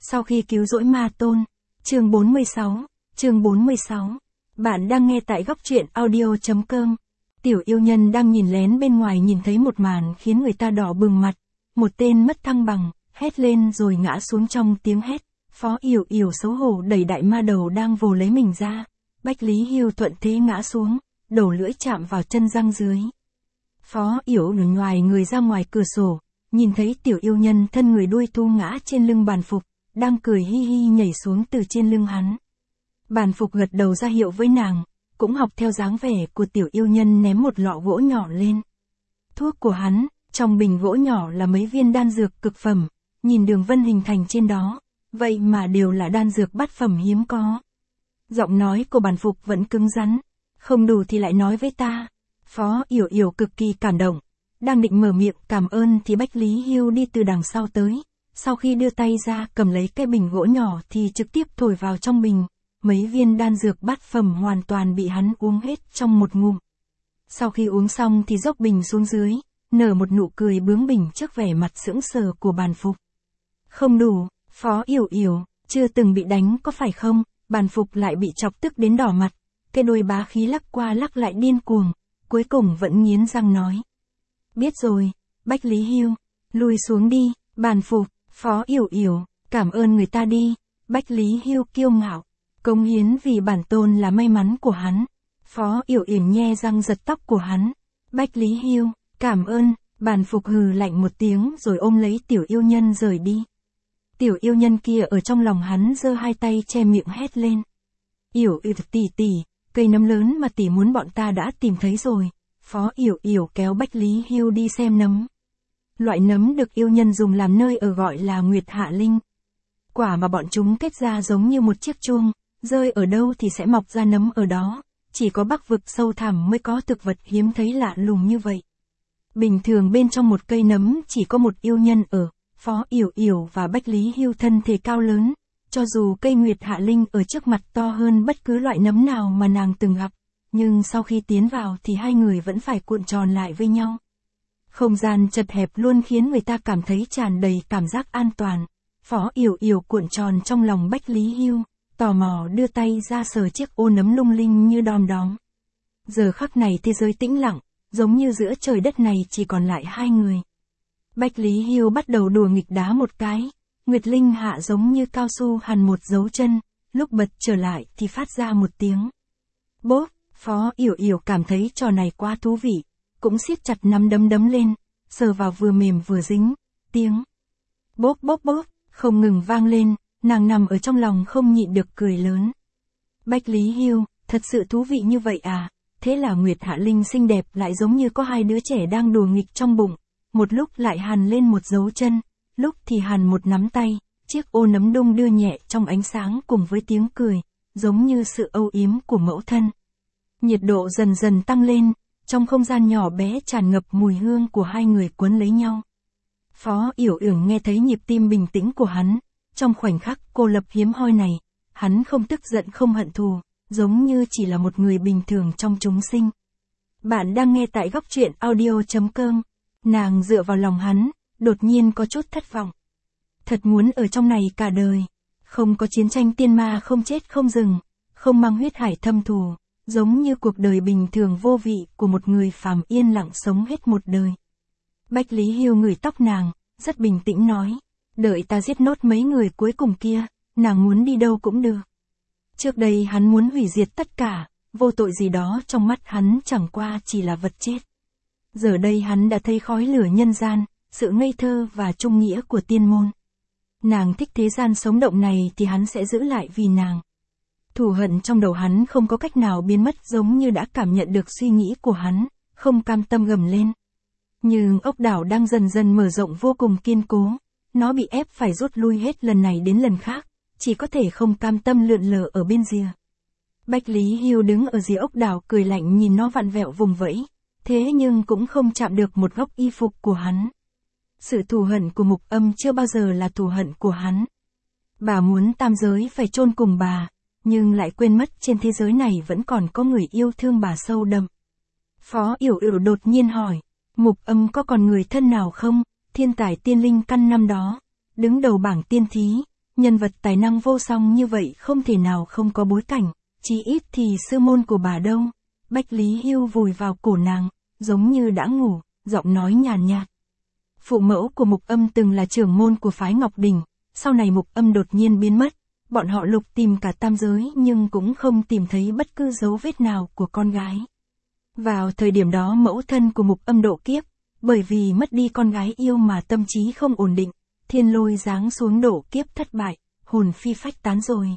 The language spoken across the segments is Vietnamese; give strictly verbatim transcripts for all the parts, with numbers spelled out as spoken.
Sau khi cứu rỗi ma tôn. Chương bốn mươi sáu. Chương bốn mươi sáu. Bạn đang nghe tại góc truyện audio.com. Tiểu yêu nhân đang nhìn lén bên ngoài nhìn thấy một màn khiến người ta đỏ bừng mặt. Một tên mất thăng bằng, hét lên rồi ngã xuống trong tiếng hét. Phó Yểu Yểu xấu hổ đẩy đại ma đầu đang vồ lấy mình ra. Bách Lý Hưu thuận thế ngã xuống, đầu lưỡi chạm vào chân răng dưới. Phó Yểu nở ngoài người ra ngoài cửa sổ, nhìn thấy tiểu yêu nhân thân người đuôi thu ngã trên lưng bàn phục, đang cười hi hi nhảy xuống từ trên lưng hắn. Bàn phục gật đầu ra hiệu với nàng, cũng học theo dáng vẻ của tiểu yêu nhân ném một lọ gỗ nhỏ lên. Thuốc của hắn, trong bình gỗ nhỏ là mấy viên đan dược cực phẩm, nhìn đường vân hình thành trên đó, vậy mà đều là đan dược bát phẩm hiếm có. Giọng nói của bàn phục vẫn cứng rắn, không đủ thì lại nói với ta. Phó Yểu Yểu cực kỳ cảm động, đang định mở miệng cảm ơn thì Bách Lý Hưu đi từ đằng sau tới. Sau khi đưa tay ra cầm lấy cái bình gỗ nhỏ thì trực tiếp thổi vào trong bình, mấy viên đan dược bát phẩm hoàn toàn bị hắn uống hết trong một ngụm. Sau khi uống xong thì dốc bình xuống dưới, nở một nụ cười bướng bỉnh trước vẻ mặt sững sờ của bàn phục. Không đủ, Phó Yểu Yểu, chưa từng bị đánh có phải không? Bàn phục lại bị chọc tức đến đỏ mặt, cái đôi bá khí lắc qua lắc lại điên cuồng, cuối cùng vẫn nghiến răng nói. Biết rồi, Bách Lý Hưu, lùi xuống đi. Bàn phục, Phó Yểu Yểu, cảm ơn người ta đi. Bách Lý Hưu kiêu ngạo, cống hiến vì bản tôn là may mắn của hắn. Phó Yểu Yểu nhe răng giật tóc của hắn. Bách Lý Hưu, cảm ơn. Bàn phục hừ lạnh một tiếng rồi ôm lấy tiểu yêu nhân rời đi. Tiểu yêu nhân kia ở trong lòng hắn giơ hai tay che miệng hét lên. Yểu Yểu tỷ tỷ, cây nấm lớn mà tỷ muốn bọn ta đã tìm thấy rồi. Phó Yểu Yểu kéo Bách Lý Hưu đi xem nấm. Loại nấm được yêu nhân dùng làm nơi ở gọi là Nguyệt Hạ Linh. Quả mà bọn chúng kết ra giống như một chiếc chuông, rơi ở đâu thì sẽ mọc ra nấm ở đó, chỉ có Bắc vực sâu thẳm mới có thực vật hiếm thấy lạ lùng như vậy. Bình thường bên trong một cây nấm chỉ có một yêu nhân ở, Phó Yểu Yểu và Bách Lý Hưu thân thể cao lớn, cho dù cây Nguyệt Hạ Linh ở trước mặt to hơn bất cứ loại nấm nào mà nàng từng gặp, nhưng sau khi tiến vào thì hai người vẫn phải cuộn tròn lại với nhau. Không gian chật hẹp luôn khiến người ta cảm thấy tràn đầy cảm giác an toàn. Phó Yểu Yểu cuộn tròn trong lòng Bách Lý Hưu, tò mò đưa tay ra sờ chiếc ô nấm lung linh như đom đóm. Giờ khắc này thế giới tĩnh lặng, giống như giữa trời đất này chỉ còn lại hai người. Bách Lý Hưu bắt đầu đùa nghịch đá một cái, Nguyệt Linh hạ giống như cao su hằn một dấu chân, lúc bật trở lại thì phát ra một tiếng. Bốp, Phó Yểu Yểu cảm thấy trò này quá thú vị, cũng siết chặt nắm đấm đấm lên, sờ vào vừa mềm vừa dính, tiếng bốp bốp bốp, không ngừng vang lên, nàng nằm ở trong lòng không nhịn được cười lớn. Bách Lý Hưu, thật sự thú vị như vậy à, thế là Nguyệt Hạ Linh xinh đẹp lại giống như có hai đứa trẻ đang đùa nghịch trong bụng, một lúc lại hằn lên một dấu chân, lúc thì hằn một nắm tay, chiếc ô nấm đung đưa nhẹ trong ánh sáng cùng với tiếng cười, giống như sự âu yếm của mẫu thân. Nhiệt độ dần dần tăng lên, trong không gian nhỏ bé tràn ngập mùi hương của hai người quấn lấy nhau. Phó Yểu Yểu nghe thấy nhịp tim bình tĩnh của hắn, trong khoảnh khắc cô lập hiếm hoi này, hắn không tức giận không hận thù, giống như chỉ là một người bình thường trong chúng sinh. Bạn đang nghe tại góc truyện audio.com, nàng dựa vào lòng hắn, đột nhiên có chút thất vọng. Thật muốn ở trong này cả đời, không có chiến tranh tiên ma không chết không dừng, không mang huyết hải thâm thù. Giống như cuộc đời bình thường vô vị của một người phàm yên lặng sống hết một đời. Bách Lý Hưu ngửi tóc nàng, rất bình tĩnh nói. Đợi ta giết nốt mấy người cuối cùng kia, nàng muốn đi đâu cũng được. Trước đây hắn muốn hủy diệt tất cả, vô tội gì đó trong mắt hắn chẳng qua chỉ là vật chết. Giờ đây hắn đã thấy khói lửa nhân gian, sự ngây thơ và trung nghĩa của tiên môn. Nàng thích thế gian sống động này thì hắn sẽ giữ lại vì nàng. Thù hận trong đầu hắn không có cách nào biến mất giống như đã cảm nhận được suy nghĩ của hắn, không cam tâm gầm lên. Nhưng ốc đảo đang dần dần mở rộng vô cùng kiên cố, nó bị ép phải rút lui hết lần này đến lần khác, chỉ có thể không cam tâm lượn lờ ở bên rìa. Bách Lý Hưu đứng ở rìa ốc đảo cười lạnh nhìn nó vặn vẹo vùng vẫy, thế nhưng cũng không chạm được một góc y phục của hắn. Sự thù hận của Mục Âm chưa bao giờ là thù hận của hắn. Bà muốn tam giới phải chôn cùng bà, nhưng lại quên mất trên thế giới này vẫn còn có người yêu thương bà sâu đậm. Phó Yểu Yểu đột nhiên hỏi, Mục Âm có còn người thân nào không? Thiên tài tiên linh căn năm đó, đứng đầu bảng tiên thí, nhân vật tài năng vô song như vậy không thể nào không có bối cảnh, chí ít thì sư môn của bà đâu. Bách Lý Hưu vùi vào cổ nàng, giống như đã ngủ, giọng nói nhàn nhạt. Phụ mẫu của Mục Âm từng là trưởng môn của phái Ngọc Đình, sau này Mục Âm đột nhiên biến mất, bọn họ lục tìm cả tam giới nhưng cũng không tìm thấy bất cứ dấu vết nào của con gái. Vào thời điểm đó mẫu thân của Mục Âm độ kiếp, bởi vì mất đi con gái yêu mà tâm trí không ổn định, thiên lôi giáng xuống độ kiếp thất bại, hồn phi phách tán rồi.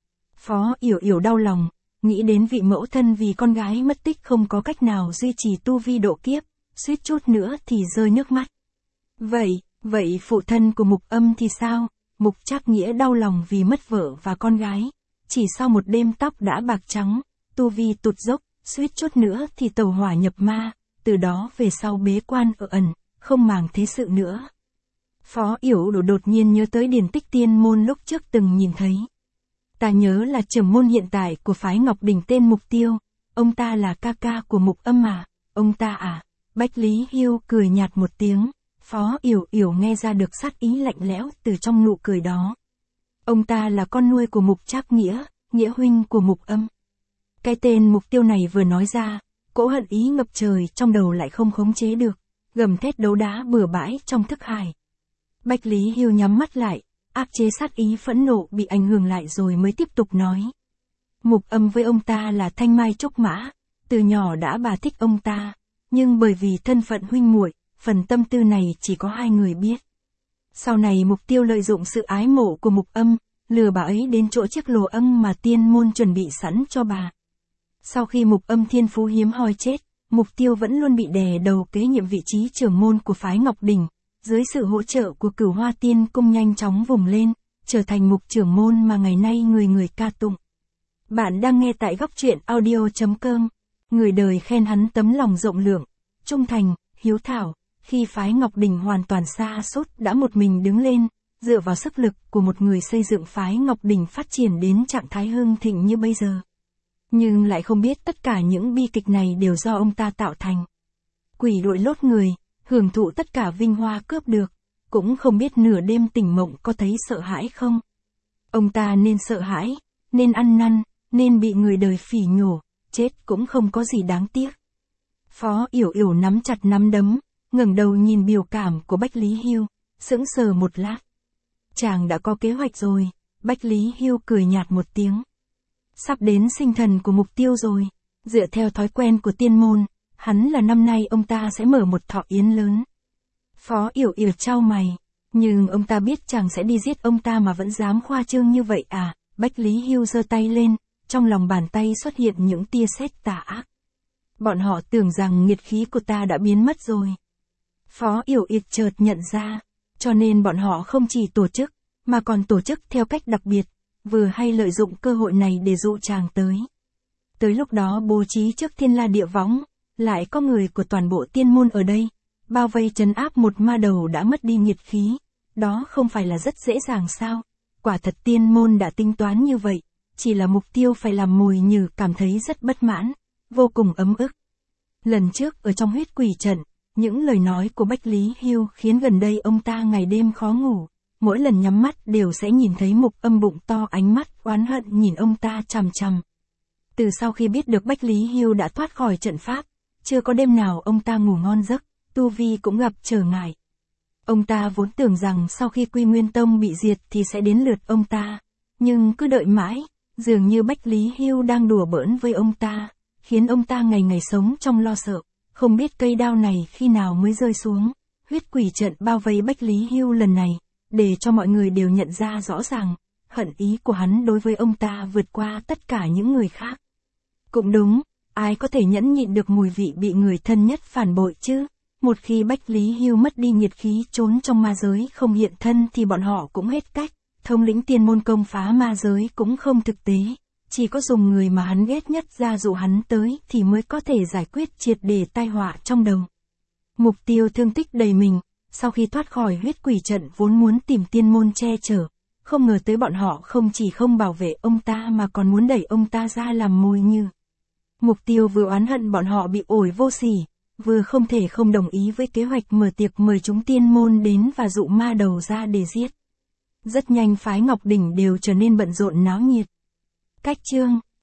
Phó Yểu Yểu đau lòng, nghĩ đến vị mẫu thân vì con gái mất tích không có cách nào duy trì tu vi độ kiếp, suýt chút nữa thì rơi nước mắt. Vậy, vậy phụ thân của Mục Âm thì sao? Mục Trác Nghĩa đau lòng vì mất vợ và con gái, chỉ sau một đêm tóc đã bạc trắng, tu vi tụt dốc, suýt chút nữa thì tẩu hỏa nhập ma, từ đó về sau bế quan ở ẩn, không màng thế sự nữa. Phó Yểu Yểu đột nhiên nhớ tới điển tích tiên môn lúc trước từng nhìn thấy. Ta nhớ là trưởng môn hiện tại của phái Ngọc Đình tên Mục Tiêu, ông ta là ca ca của Mục Âm à, ông ta à, Bách Lý Hưu cười nhạt một tiếng, Phó Yểu Yểu nghe ra được sát ý lạnh lẽo từ trong nụ cười đó. Ông ta là con nuôi của Mục Trác Nghĩa, nghĩa huynh của Mục Âm. Cái tên Mục Tiêu này vừa nói ra, cỗ hận ý ngập trời trong đầu lại không khống chế được, gầm thét đấu đá bừa bãi trong thức hải. Bách Lý Hưu nhắm mắt lại, áp chế sát ý phẫn nộ bị ảnh hưởng lại rồi mới tiếp tục nói. Mục Âm với ông ta là thanh mai trúc mã, từ nhỏ đã bà thích ông ta, nhưng bởi vì thân phận huynh muội, phần tâm tư này chỉ có hai người biết. Sau này Mục Tiêu lợi dụng sự ái mộ của Mục Âm, lừa bà ấy đến chỗ chiếc lồ âm mà tiên môn chuẩn bị sẵn cho bà. Sau khi Mục Âm thiên phú hiếm hoi chết, Mục Tiêu vẫn luôn bị đè đầu kế nhiệm vị trí trưởng môn của phái Ngọc Đình, dưới sự hỗ trợ của Cửu Hoa Tiên Cung nhanh chóng vùng lên, trở thành mục trưởng môn mà ngày nay người người ca tụng. Bạn đang nghe tại góc truyện audio chấm com, người đời khen hắn tấm lòng rộng lượng, trung thành, hiếu thảo, khi phái Ngọc Đình hoàn toàn sa sút đã một mình đứng lên, dựa vào sức lực của một người xây dựng phái Ngọc Đình phát triển đến trạng thái hưng thịnh như bây giờ. Nhưng lại không biết tất cả những bi kịch này đều do ông ta tạo thành. Quỷ đội lốt người, hưởng thụ tất cả vinh hoa cướp được, cũng không biết nửa đêm tỉnh mộng có thấy sợ hãi không. Ông ta nên sợ hãi, nên ăn năn, nên bị người đời phỉ nhổ, chết cũng không có gì đáng tiếc. Phó Yểu Yểu nắm chặt nắm đấm, ngẩng đầu nhìn biểu cảm của Bách Lý Hưu, sững sờ một lát. Chàng đã có kế hoạch rồi, Bách Lý Hưu cười nhạt một tiếng. Sắp đến sinh thần của Mục Tiêu rồi, dựa theo thói quen của tiên môn, hắn là năm nay ông ta sẽ mở một thọ yến lớn. Phó Yểu Yểu chau mày, nhưng ông ta biết chàng sẽ đi giết ông ta mà vẫn dám khoa trương như vậy à, Bách Lý Hưu giơ tay lên, trong lòng bàn tay xuất hiện những tia sét tà ác. Bọn họ tưởng rằng nghiệt khí của ta đã biến mất rồi. Phó Yểu Yểu chợt nhận ra, cho nên bọn họ không chỉ tổ chức, mà còn tổ chức theo cách đặc biệt, vừa hay lợi dụng cơ hội này để dụ chàng tới. Tới lúc đó bố trí trước thiên la địa võng, lại có người của toàn bộ tiên môn ở đây, bao vây trấn áp một ma đầu đã mất đi nghiệt khí, đó không phải là rất dễ dàng sao? Quả thật tiên môn đã tính toán như vậy, chỉ là Mục Tiêu phải làm mồi nhử cảm thấy rất bất mãn, vô cùng ấm ức. Lần trước ở trong huyết quỷ trận, những lời nói của Bách Lý Hưu khiến gần đây ông ta ngày đêm khó ngủ, mỗi lần nhắm mắt đều sẽ nhìn thấy Mục Âm bụng to ánh mắt oán hận nhìn ông ta chằm chằm. Từ sau khi biết được Bách Lý Hưu đã thoát khỏi trận pháp, chưa có đêm nào ông ta ngủ ngon giấc, tu vi cũng gặp trở ngại. Ông ta vốn tưởng rằng sau khi Quy Nguyên Tông bị diệt thì sẽ đến lượt ông ta, nhưng cứ đợi mãi, dường như Bách Lý Hưu đang đùa bỡn với ông ta, khiến ông ta ngày ngày sống trong lo sợ, không biết cây đao này khi nào mới rơi xuống. Huyết quỷ trận bao vây Bách Lý Hưu lần này, để cho mọi người đều nhận ra rõ ràng, hận ý của hắn đối với ông ta vượt qua tất cả những người khác. Cũng đúng, ai có thể nhẫn nhịn được mùi vị bị người thân nhất phản bội chứ? Một khi Bách Lý Hưu mất đi nhiệt khí trốn trong ma giới không hiện thân thì bọn họ cũng hết cách, thống lĩnh tiên môn công phá ma giới cũng không thực tế, chỉ có dùng người mà hắn ghét nhất ra dụ hắn tới thì mới có thể giải quyết triệt để tai họa trong đầu. Mục Tiêu thương tích đầy mình, sau khi thoát khỏi huyết quỷ trận vốn muốn tìm tiên môn che chở, không ngờ tới bọn họ không chỉ không bảo vệ ông ta mà còn muốn đẩy ông ta ra làm mồi nhử. Mục Tiêu vừa oán hận bọn họ bị ổi vô sỉ, vừa không thể không đồng ý với kế hoạch mở tiệc mời chúng tiên môn đến và dụ ma đầu ra để giết. Rất nhanh phái Ngọc Đỉnh đều trở nên bận rộn náo nhiệt. Cách chương